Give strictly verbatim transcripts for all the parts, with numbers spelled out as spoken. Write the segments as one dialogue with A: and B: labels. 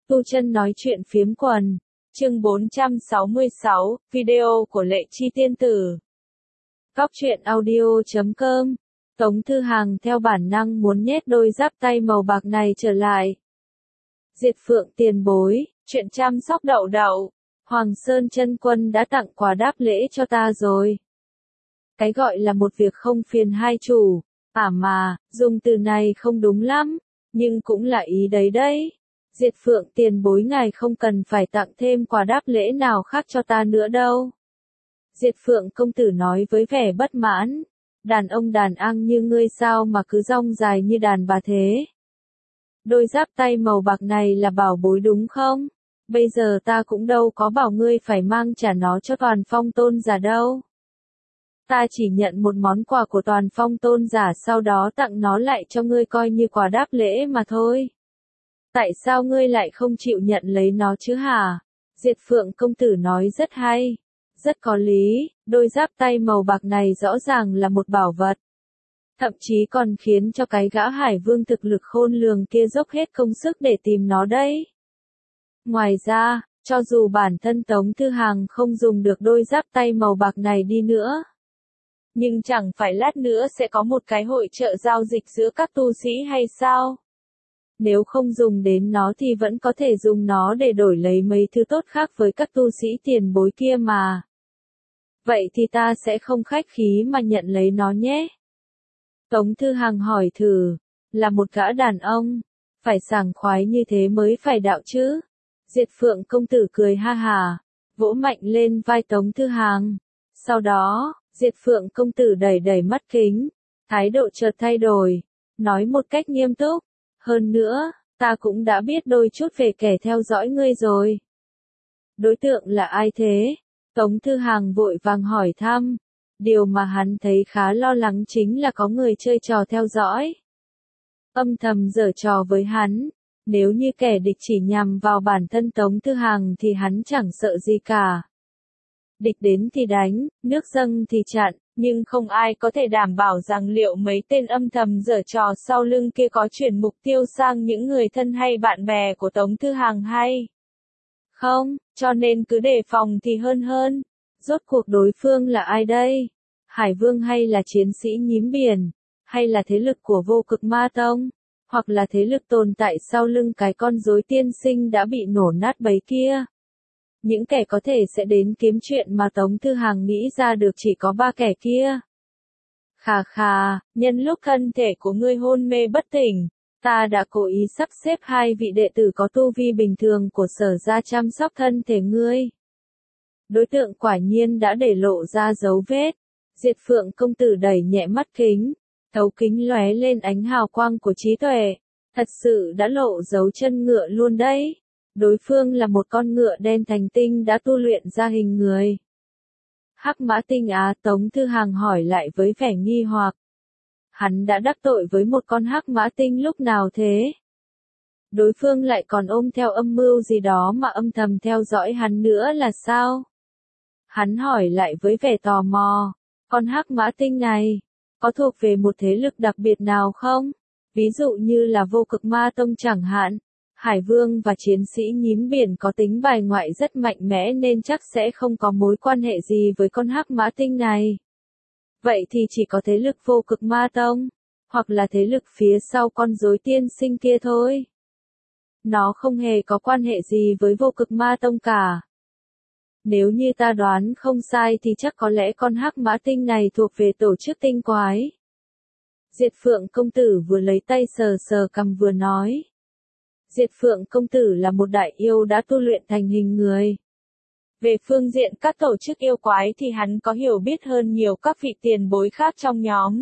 A: Tu Chân nói chuyện phiếm quần, chương bốn trăm sáu mươi sáu, video của Lệ Chi Tiên Tử. Cóc truyện audio chấm com. Tống Thư Hàng theo bản năng muốn nhét đôi giáp tay màu bạc này trở lại. Diệt Phượng tiền bối, chuyện chăm sóc đậu đậu, Hoàng Sơn Chân Quân đã tặng quà đáp lễ cho ta rồi. Cái gọi là một việc không phiền hai chủ, à mà, dùng từ này không đúng lắm, nhưng cũng là ý đấy đấy. Diệt Phượng tiền bối ngài không cần phải tặng thêm quà đáp lễ nào khác cho ta nữa đâu. Diệt Phượng công tử nói với vẻ bất mãn, đàn ông đàn ang như ngươi sao mà cứ rong dài như đàn bà thế. Đôi giáp tay màu bạc này là bảo bối đúng không? Bây giờ ta cũng đâu có bảo ngươi phải mang trả nó cho Toàn Phong tôn giả đâu. Ta chỉ nhận một món quà của Toàn Phong tôn giả sau đó tặng nó lại cho ngươi coi như quà đáp lễ mà thôi. Tại sao ngươi lại không chịu nhận lấy nó chứ hả? Diệt Phượng công tử nói rất hay, rất có lý, đôi giáp tay màu bạc này rõ ràng là một bảo vật. Thậm chí còn khiến cho cái gã Hải Vương thực lực khôn lường kia dốc hết công sức để tìm nó đấy. Ngoài ra, cho dù bản thân Tống Thư Hàng không dùng được đôi giáp tay màu bạc này đi nữa, nhưng chẳng phải lát nữa sẽ có một cái hội chợ giao dịch giữa các tu sĩ hay sao? Nếu không dùng đến nó thì vẫn có thể dùng nó để đổi lấy mấy thứ tốt khác với các tu sĩ tiền bối kia mà. Vậy thì ta sẽ không khách khí mà nhận lấy nó nhé. Tống Thư Hàng hỏi thử, là một gã đàn ông, phải sảng khoái như thế mới phải đạo chứ. Diệt Phượng công tử cười ha hà, vỗ mạnh lên vai Tống Thư Hàng. Sau đó, Diệt Phượng công tử đẩy đẩy mắt kính, thái độ chợt thay đổi, nói một cách nghiêm túc. Hơn nữa, ta cũng đã biết đôi chút về kẻ theo dõi ngươi rồi. Đối tượng là ai thế? Tống Thư Hàng vội vàng hỏi thăm. Điều mà hắn thấy khá lo lắng chính là có người chơi trò theo dõi. Âm thầm giở trò với hắn. Nếu như kẻ địch chỉ nhằm vào bản thân Tống Thư Hàng thì hắn chẳng sợ gì cả. Địch đến thì đánh, nước dâng thì chặn, nhưng không ai có thể đảm bảo rằng liệu mấy tên âm thầm giở trò sau lưng kia có chuyển mục tiêu sang những người thân hay bạn bè của Tống Thư Hàng hay không, cho nên cứ đề phòng thì hơn hơn. Rốt cuộc đối phương là ai đây? Hải Vương hay là chiến sĩ nhím biển? Hay là thế lực của Vô Cực Ma Tông? Hoặc là thế lực tồn tại sau lưng cái con rối tiên sinh đã bị nổ nát bấy kia? Những kẻ có thể sẽ đến kiếm chuyện mà Tống Thư Hàng nghĩ ra được chỉ có ba kẻ kia. Khà khà, nhân lúc thân thể của ngươi hôn mê bất tỉnh, ta đã cố ý sắp xếp hai vị đệ tử có tu vi bình thường của Sở ra chăm sóc thân thể ngươi. Đối tượng quả nhiên đã để lộ ra dấu vết. Diệt Phượng công tử đẩy nhẹ mắt kính, thấu kính lóe lên ánh hào quang của trí tuệ. Thật sự đã lộ dấu chân ngựa luôn đấy. Đối phương là một con ngựa đen thành tinh đã tu luyện ra hình người. Hắc Mã Tinh á? Tống Thư Hàng hỏi lại với vẻ nghi hoặc. Hắn đã đắc tội với một con Hắc Mã Tinh lúc nào thế? Đối phương lại còn ôm theo âm mưu gì đó mà âm thầm theo dõi hắn nữa là sao? Hắn hỏi lại với vẻ tò mò. Con Hắc Mã Tinh này, có thuộc về một thế lực đặc biệt nào không? Ví dụ như là Vô Cực Ma Tông chẳng hạn. Hải Vương và chiến sĩ nhím biển có tính bài ngoại rất mạnh mẽ nên chắc sẽ không có mối quan hệ gì với con Hắc Mã Tinh này. Vậy thì chỉ có thế lực Vô Cực Ma Tông, hoặc là thế lực phía sau con rối tiên sinh kia thôi. Nó không hề có quan hệ gì với Vô Cực Ma Tông cả. Nếu như ta đoán không sai thì chắc có lẽ con Hắc Mã Tinh này thuộc về tổ chức tinh quái. Diệt Phượng công tử vừa lấy tay sờ sờ cằm vừa nói. Diệt Phượng công tử là một đại yêu đã tu luyện thành hình người. Về phương diện các tổ chức yêu quái thì hắn có hiểu biết hơn nhiều các vị tiền bối khác trong nhóm.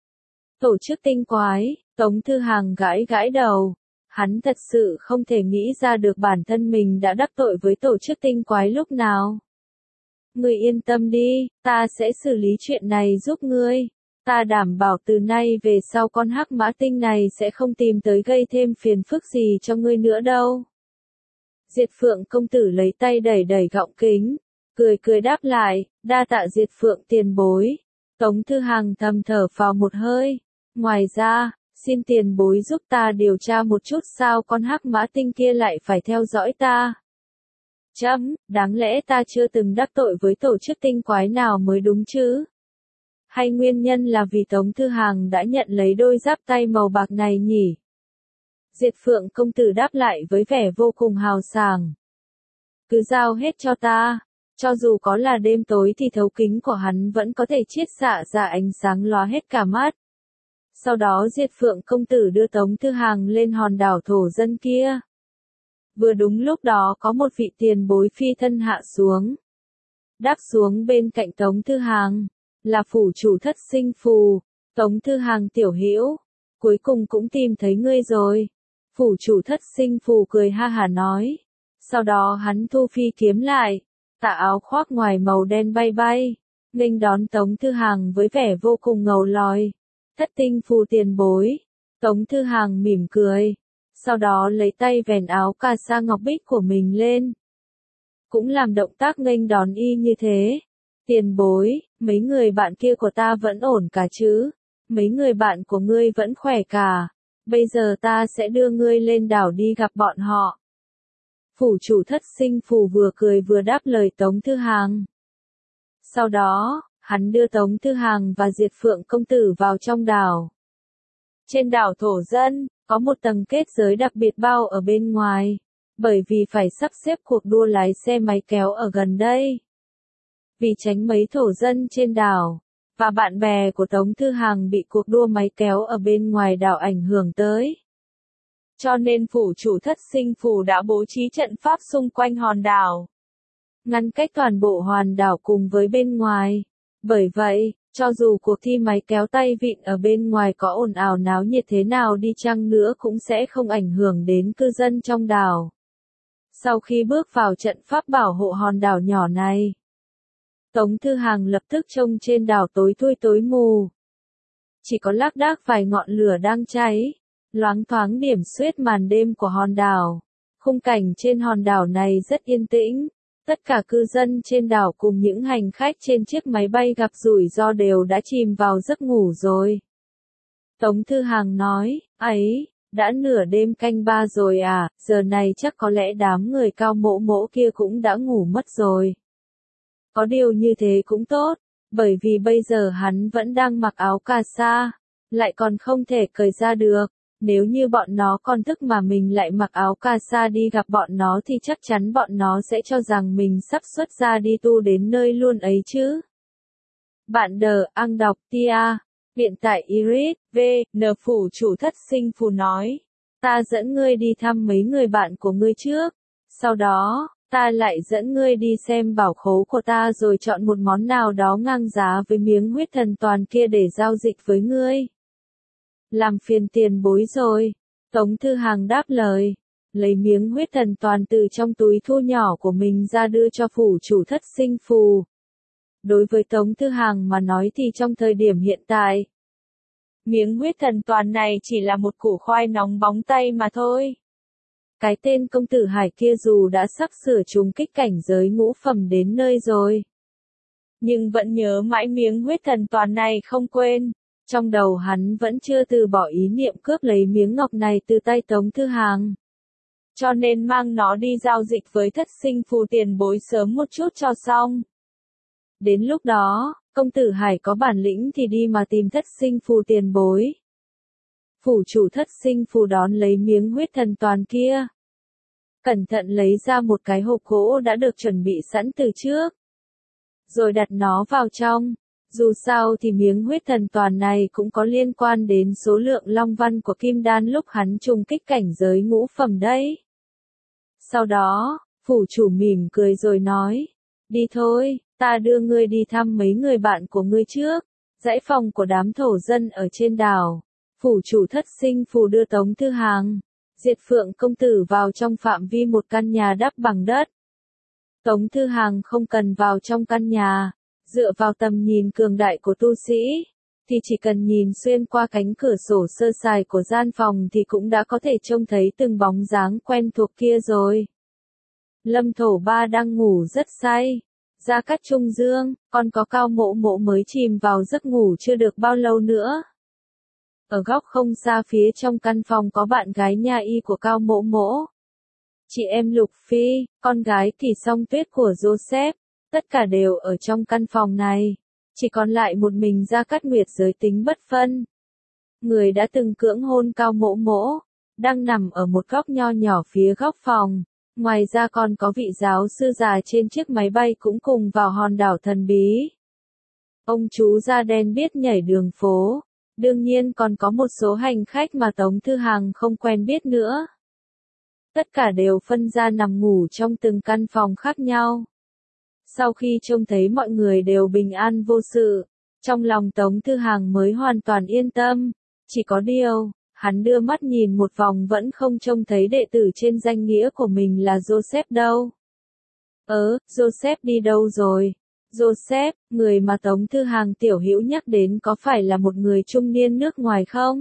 A: Tổ chức tinh quái, Tống Thư Hàng gãi gãi đầu. Hắn thật sự không thể nghĩ ra được bản thân mình đã đắc tội với tổ chức tinh quái lúc nào. Ngươi yên tâm đi, ta sẽ xử lý chuyện này giúp ngươi. Ta đảm bảo từ nay về sau con Hắc Mã Tinh này sẽ không tìm tới gây thêm phiền phức gì cho ngươi nữa đâu. Diệt Phượng công tử lấy tay đẩy đẩy gọng kính, cười cười đáp lại, đa tạ Diệt Phượng tiền bối. Tống Thư Hàng thầm thở phào một hơi. Ngoài ra, Xin tiền bối giúp ta điều tra một chút sao con hắc mã tinh kia lại phải theo dõi ta. Chấm, đáng lẽ ta chưa từng đắc tội với tổ chức tinh quái nào mới đúng chứ? Hay nguyên nhân là vì Tống Thư Hàng đã nhận lấy đôi giáp tay màu bạc này nhỉ? Diệt Phượng công tử đáp lại với vẻ vô cùng hào sảng. Cứ giao hết cho ta, cho dù có là đêm tối thì thấu kính của hắn vẫn có thể chiết xạ ra ánh sáng lóa hết cả mắt. Sau đó Diệt Phượng công tử đưa Tống Thư Hàng lên hòn đảo thổ dân kia. Vừa đúng lúc đó có một vị tiền bối phi thân hạ xuống. Đáp xuống bên cạnh Tống Thư Hàng, là phủ chủ Thất Sinh Phù. Tống Thư Hàng tiểu hữu, cuối cùng cũng tìm thấy ngươi rồi. Phủ chủ Thất Sinh Phù cười ha hả nói. Sau đó hắn thu phi kiếm lại, tà áo khoác ngoài màu đen bay bay, nghênh đón Tống Thư Hàng với vẻ vô cùng ngầu lòi. Thất Tinh Phù tiền bối. Tống Thư Hàng mỉm cười, sau đó lấy tay vèn áo cà sa ngọc bích của mình lên. Cũng làm động tác nghênh đón y như thế. Tiền bối, mấy người bạn kia của ta vẫn ổn cả chứ? Mấy người bạn của ngươi vẫn khỏe cả. Bây giờ ta sẽ đưa ngươi lên đảo đi gặp bọn họ. Phủ chủ Thất Sinh Phù vừa cười vừa đáp lời Tống Thư Hàng. Sau đó, hắn đưa Tống Thư Hàng và Diệt Phượng công tử vào trong đảo. Trên đảo thổ dân, có một tầng kết giới đặc biệt bao ở bên ngoài, bởi vì phải sắp xếp cuộc đua lái xe máy kéo ở gần đây. Vì tránh mấy thổ dân trên đảo, và bạn bè của Tống Thư Hàng bị cuộc đua máy kéo ở bên ngoài đảo ảnh hưởng tới. Cho nên phủ chủ Thất Sinh Phù đã bố trí trận pháp xung quanh hòn đảo, ngăn cách toàn bộ hòn đảo cùng với bên ngoài. Bởi vậy, cho dù cuộc thi máy kéo tay vịn ở bên ngoài có ồn ào náo nhiệt thế nào đi chăng nữa cũng sẽ không ảnh hưởng đến cư dân trong đảo. Sau khi bước vào trận pháp bảo hộ hòn đảo nhỏ này, Tống Thư Hàng lập tức trông trên đảo tối thui tối mù. Chỉ có lác đác vài ngọn lửa đang cháy, loáng thoáng điểm xuyết màn đêm của hòn đảo. Khung cảnh trên hòn đảo này rất yên tĩnh. Tất cả cư dân trên đảo cùng những hành khách trên chiếc máy bay gặp rủi ro đều đã chìm vào giấc ngủ rồi. Tống Thư Hàng nói, ấy, đã nửa đêm canh ba rồi à, giờ này chắc có lẽ đám người cao mộ mộ kia cũng đã ngủ mất rồi. Có điều như thế cũng tốt, bởi vì bây giờ hắn vẫn đang mặc áo cà sa, lại còn không thể cởi ra được. Nếu như bọn nó còn thức mà mình lại mặc áo cà sa đi gặp bọn nó thì chắc chắn bọn nó sẽ cho rằng mình sắp xuất ra đi tu đến nơi luôn ấy chứ. Bạn đờ ăn đọc tia. Hiện tại Iris, V, N phủ chủ Thất Sinh Phù nói. Ta dẫn ngươi đi thăm mấy người bạn của ngươi trước. Sau đó, ta lại dẫn ngươi đi xem bảo khố của ta rồi chọn một món nào đó ngang giá với miếng huyết thần toàn kia để giao dịch với ngươi. Làm phiền tiền bối rồi. Tống Thư Hàng đáp lời, lấy miếng huyết thần toàn từ trong túi thu nhỏ của mình ra đưa cho phủ chủ Thất Sinh Phù. Đối với Tống Thư Hàng mà nói thì trong thời điểm hiện tại, miếng huyết thần toàn này chỉ là một củ khoai nóng bóng tay mà thôi. Cái tên công tử Hải kia dù đã sắp sửa trùng kích cảnh giới ngũ phẩm đến nơi rồi, nhưng vẫn nhớ mãi miếng huyết thần toàn này không quên. Trong đầu hắn vẫn chưa từ bỏ ý niệm cướp lấy miếng ngọc này từ tay Tống Thư Hàng. Cho nên mang nó đi giao dịch với Thất Sinh Phù tiền bối sớm một chút cho xong. Đến lúc đó, công tử Hải có bản lĩnh thì đi mà tìm Thất Sinh Phù tiền bối. Phủ chủ Thất Sinh Phù đón lấy miếng huyết thần toàn kia. Cẩn thận lấy ra một cái hộp gỗ đã được chuẩn bị sẵn từ trước. Rồi đặt nó vào trong. Dù sao thì miếng huyết thần toàn này cũng có liên quan đến số lượng long văn của kim đan lúc hắn trùng kích cảnh giới ngũ phẩm đấy. Sau đó, phủ chủ mỉm cười rồi nói, đi thôi, ta đưa ngươi đi thăm mấy người bạn của ngươi trước, dãy phòng của đám thổ dân ở trên đảo. Phủ chủ Thất Sinh Phù đưa Tống Thư Hàng, Diệt Phượng công tử vào trong phạm vi một căn nhà đắp bằng đất. Tống Thư Hàng không cần vào trong căn nhà. Dựa vào tầm nhìn cường đại của tu sĩ, thì chỉ cần nhìn xuyên qua cánh cửa sổ sơ sài của gian phòng thì cũng đã có thể trông thấy từng bóng dáng quen thuộc kia rồi. Lâm Thổ Ba đang ngủ rất say. Gia Cát Trung Dương, còn có Cao Mộ Mộ mới chìm vào giấc ngủ chưa được bao lâu nữa. Ở góc không xa phía trong căn phòng có bạn gái nha y của Cao Mỗ Mỗ. Chị em Lục Phi, con gái Kỳ Song Tuyết của Joseph, tất cả đều ở trong căn phòng này. Chỉ còn lại một mình Gia Cát Nguyệt giới tính bất phân. Người đã từng cưỡng hôn Cao Mỗ Mỗ, đang nằm ở một góc nho nhỏ phía góc phòng. Ngoài ra còn có vị giáo sư già trên chiếc máy bay cũng cùng vào hòn đảo thần bí. Ông chú da đen biết nhảy đường phố. Đương nhiên còn có một số hành khách mà Tống Thư Hằng không quen biết nữa. Tất cả đều phân ra nằm ngủ trong từng căn phòng khác nhau. Sau khi trông thấy mọi người đều bình an vô sự, trong lòng Tống Thư Hằng mới hoàn toàn yên tâm. Chỉ có điều, hắn đưa mắt nhìn một vòng vẫn không trông thấy đệ tử trên danh nghĩa của mình là Joseph đâu. Ớ, Joseph đi đâu rồi? Joseph, người mà Tống Thư Hằng tiểu hữu nhắc đến có phải là một người trung niên nước ngoài không?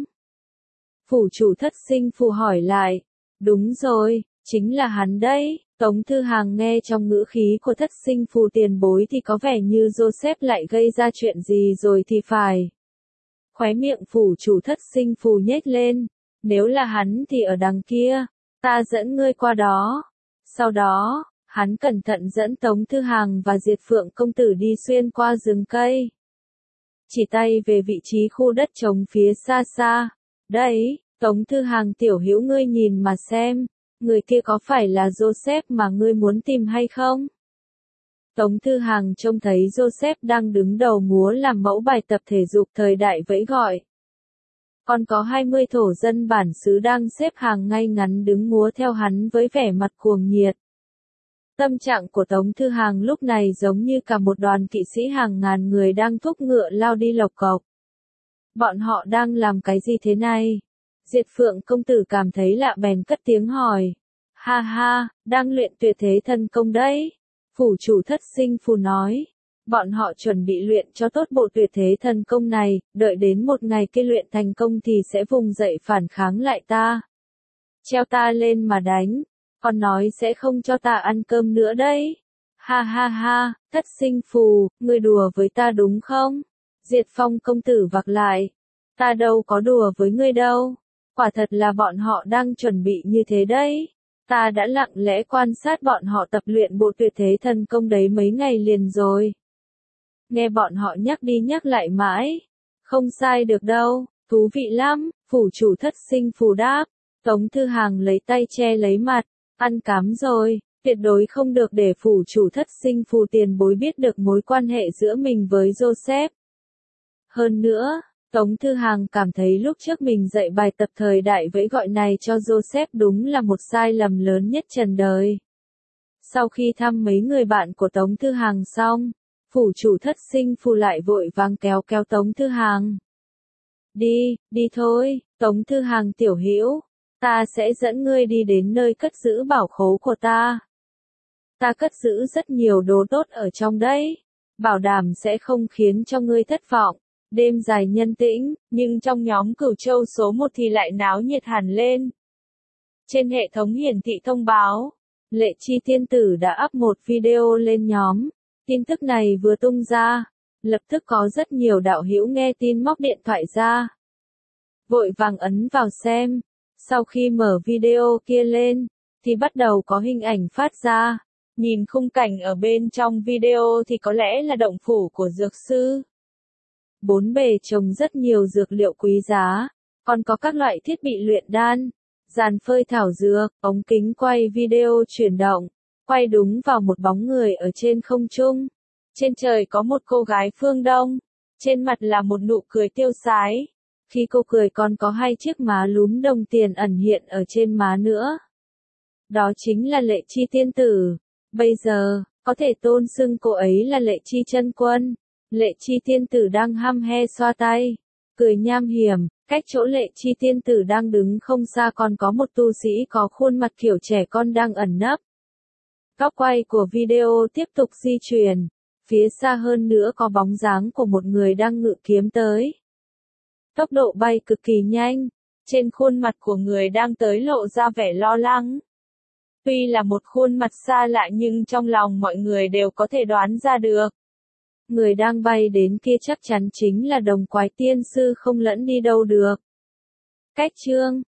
A: Phủ chủ Thất Sinh Phù hỏi lại. Đúng rồi, chính là hắn đấy. Tống Thư Hằng nghe trong ngữ khí của Thất Sinh Phù tiền bối thì có vẻ như Joseph lại gây ra chuyện gì rồi thì phải. Khóe miệng phủ chủ Thất Sinh Phù nhếch lên. Nếu là hắn thì ở đằng kia, ta dẫn ngươi qua đó. Sau đó, hắn cẩn thận dẫn Tống Thư Hằng và Diệt Phượng công tử đi xuyên qua rừng cây. Chỉ tay về vị trí khu đất trống phía xa xa. Đấy, Tống Thư Hằng tiểu hữu ngươi nhìn mà xem, người kia có phải là Joseph mà ngươi muốn tìm hay không? Tống Thư Hằng trông thấy Joseph đang đứng đầu múa làm mẫu bài tập thể dục thời đại vẫy gọi. Còn có hai mươi thổ dân bản xứ đang xếp hàng ngay ngắn đứng múa theo hắn với vẻ mặt cuồng nhiệt. Tâm trạng của Tống Thư Hằng lúc này giống như cả một đoàn kỵ sĩ hàng ngàn người đang thúc ngựa lao đi lộc cộc. Bọn họ đang làm cái gì thế này? Diệt Phượng công tử cảm thấy lạ bèn cất tiếng hỏi. Ha ha, đang luyện tuyệt thế thần công đấy. Phủ chủ Thất Sinh Phù nói. Bọn họ chuẩn bị luyện cho tốt bộ tuyệt thế thần công này, đợi đến một ngày kia luyện thành công thì sẽ vùng dậy phản kháng lại ta. Treo ta lên mà đánh. Còn nói sẽ không cho ta ăn cơm nữa đấy. Ha ha ha, Thất Sinh Phù, ngươi đùa với ta đúng không? Diệt Phong công tử vặc lại. Ta đâu có đùa với ngươi đâu. Quả thật là bọn họ đang chuẩn bị như thế đấy. Ta đã lặng lẽ quan sát bọn họ tập luyện bộ tuyệt thế thần công đấy mấy ngày liền rồi. Nghe bọn họ nhắc đi nhắc lại mãi. Không sai được đâu, thú vị lắm, phủ chủ Thất Sinh Phù đáp. Tống Thư Hằng lấy tay che lấy mặt. Ăn cám rồi, tuyệt đối không được để phủ chủ Thất Sinh Phù tiền bối biết được mối quan hệ giữa mình với Joseph. Hơn nữa, Tống Thư Hằng cảm thấy lúc trước mình dạy bài tập thời đại vẫy gọi này cho Joseph đúng là một sai lầm lớn nhất trần đời. Sau khi thăm mấy người bạn của Tống Thư Hằng xong, phủ chủ Thất Sinh Phù lại vội vàng kéo kéo Tống Thư Hằng. Đi, đi thôi, Tống Thư Hằng tiểu hữu. Ta sẽ dẫn ngươi đi đến nơi cất giữ bảo khố của ta. Ta cất giữ rất nhiều đồ tốt ở trong đấy. Bảo đảm sẽ không khiến cho ngươi thất vọng. Đêm dài nhân tĩnh, nhưng trong nhóm Cửu Châu số một thì lại náo nhiệt hẳn lên. Trên hệ thống hiển thị thông báo, Lệ Chi Tiên Tử đã up một video lên nhóm. Tin tức này vừa tung ra, lập tức có rất nhiều đạo hữu nghe tin móc điện thoại ra. Vội vàng ấn vào xem. Sau khi mở video kia lên, thì bắt đầu có hình ảnh phát ra. Nhìn khung cảnh ở bên trong video thì có lẽ là động phủ của dược sư. Bốn bề trồng rất nhiều dược liệu quý giá, còn có các loại thiết bị luyện đan, dàn phơi thảo dược, ống kính quay video chuyển động, quay đúng vào một bóng người ở trên không trung. Trên trời có một cô gái phương Đông, trên mặt là một nụ cười tiêu sái. Khi cô cười còn có hai chiếc má lúm đồng tiền ẩn hiện ở trên má nữa. Đó chính là Lệ Chi Tiên Tử. Bây giờ, có thể tôn xưng cô ấy là Lệ Chi Chân Quân. Lệ Chi Tiên Tử đang hăm he xoa tay, cười nham hiểm, cách chỗ Lệ Chi Tiên Tử đang đứng không xa còn có một tu sĩ có khuôn mặt kiểu trẻ con đang ẩn nấp. Góc quay của video tiếp tục di chuyển, phía xa hơn nữa có bóng dáng của một người đang ngự kiếm tới. Tốc độ bay cực kỳ nhanh, trên khuôn mặt của người đang tới lộ ra vẻ lo lắng. Tuy là một khuôn mặt xa lạ nhưng trong lòng mọi người đều có thể đoán ra được. Người đang bay đến kia chắc chắn chính là Đồng Quái Tiên Sư không lẫn đi đâu được. Cách chương